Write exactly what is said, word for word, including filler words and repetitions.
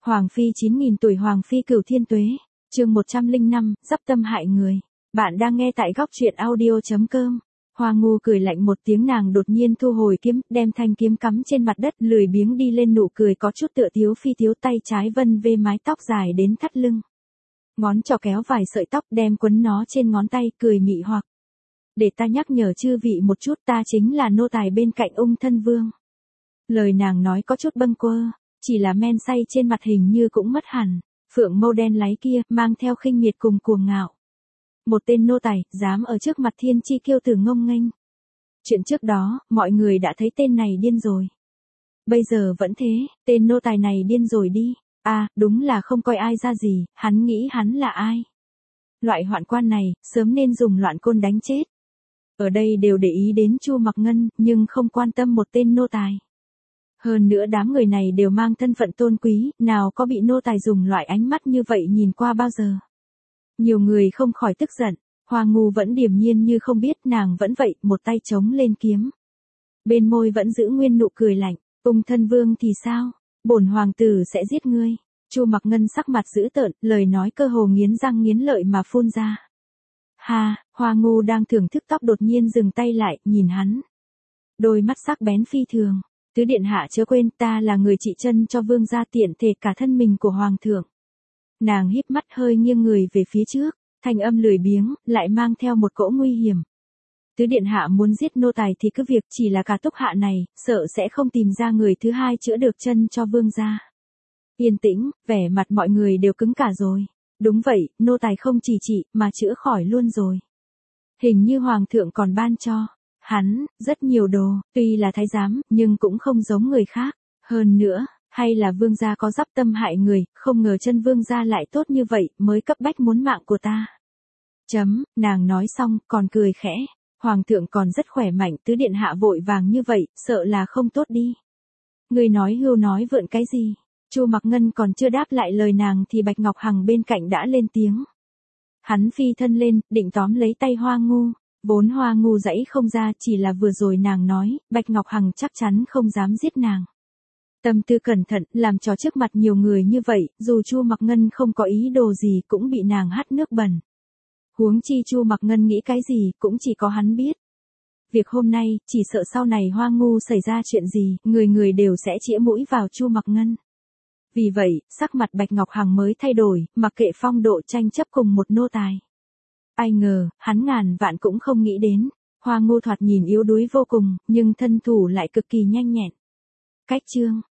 Hoàng phi chín nghìn tuổi Hoàng phi cửu thiên tuế, chương một trăm lẻ năm, dắp tâm hại người. Bạn đang nghe tại góc truyện audio chấm com. Hoa Ngu cười lạnh một tiếng, nàng đột nhiên thu hồi kiếm, đem thanh kiếm cắm trên mặt đất, lười biếng đi lên, nụ cười có chút tựa tiếu phi tiếu, tay trái vân vê mái tóc dài đến thắt lưng. Ngón trỏ kéo vài sợi tóc đem quấn nó trên ngón tay, cười mị hoặc. Để ta nhắc nhở chư vị một chút, ta chính là nô tài bên cạnh Ung Thân Vương. Lời nàng nói có chút bâng quơ, chỉ là men say trên mặt hình như cũng mất hẳn, phượng mâu đen láy kia, mang theo khinh miệt cùng cuồng ngạo. Một tên nô tài, dám ở trước mặt thiên chi kiêu tử ngông nghênh. Chuyện trước đó, mọi người đã thấy tên này điên rồi. Bây giờ vẫn thế, tên nô tài này điên rồi đi. À, đúng là không coi ai ra gì, hắn nghĩ hắn là ai. Loại hoạn quan này, sớm nên dùng loạn côn đánh chết. Ở đây đều để ý đến Chu Mặc Ngân, nhưng không quan tâm một tên nô tài. Hơn nữa đám người này đều mang thân phận tôn quý, nào có bị nô tài dùng loại ánh mắt như vậy nhìn qua bao giờ. Nhiều người không khỏi tức giận, Hoa Ngu vẫn điềm nhiên như không biết, nàng vẫn vậy, một tay chống lên kiếm. Bên môi vẫn giữ nguyên nụ cười lạnh, Ung Thân Vương thì sao, bổn hoàng tử sẽ giết ngươi. Chu Mặc Ngân sắc mặt dữ tợn, lời nói cơ hồ nghiến răng nghiến lợi mà phun ra. Ha, Hoa Ngu đang thưởng thức tóc đột nhiên dừng tay lại, nhìn hắn. Đôi mắt sắc bén phi thường. Tứ điện hạ chớ quên, ta là người trị chân cho vương gia, tiện thể cả thân mình của hoàng thượng. Nàng híp mắt hơi nghiêng người về phía trước, thanh âm lười biếng, lại mang theo một cỗ nguy hiểm. Tứ điện hạ muốn giết nô tài thì cứ việc, chỉ là cả túc hạ này, sợ sẽ không tìm ra người thứ hai chữa được chân cho vương gia. Yên tĩnh, vẻ mặt mọi người đều cứng cả rồi. Đúng vậy, nô tài không chỉ trị, mà chữa khỏi luôn rồi. Hình như hoàng thượng còn ban cho hắn rất nhiều đồ, tuy là thái giám, nhưng cũng không giống người khác. Hơn nữa, hay là vương gia có dắp tâm hại người, không ngờ chân vương gia lại tốt như vậy, mới cấp bách muốn mạng của ta. Chấm, nàng nói xong, còn cười khẽ. Hoàng thượng còn rất khỏe mạnh, tứ điện hạ vội vàng như vậy, sợ là không tốt đi. Người nói hưu nói vượn cái gì? Chu Mặc Ngân còn chưa đáp lại lời nàng thì Bạch Ngọc Hằng bên cạnh đã lên tiếng. Hắn phi thân lên, định tóm lấy tay Hoa Ngu. Vốn Hoa Ngu giãy không ra, chỉ là vừa rồi nàng nói, Bạch Ngọc Hằng chắc chắn không dám giết nàng. Tâm tư cẩn thận, làm trò trước mặt nhiều người như vậy, dù Chu Mặc Ngân không có ý đồ gì cũng bị nàng hắt nước bẩn. Huống chi Chu Mặc Ngân nghĩ cái gì, cũng chỉ có hắn biết. Việc hôm nay, chỉ sợ sau này Hoa Ngu xảy ra chuyện gì, người người đều sẽ chĩa mũi vào Chu Mặc Ngân. Vì vậy, sắc mặt Bạch Ngọc Hằng mới thay đổi, mặc kệ phong độ tranh chấp cùng một nô tài. Ai ngờ, hắn ngàn vạn cũng không nghĩ đến, Hoa Ngu thoạt nhìn yếu đuối vô cùng, nhưng thân thủ lại cực kỳ nhanh nhẹn. Cách chương,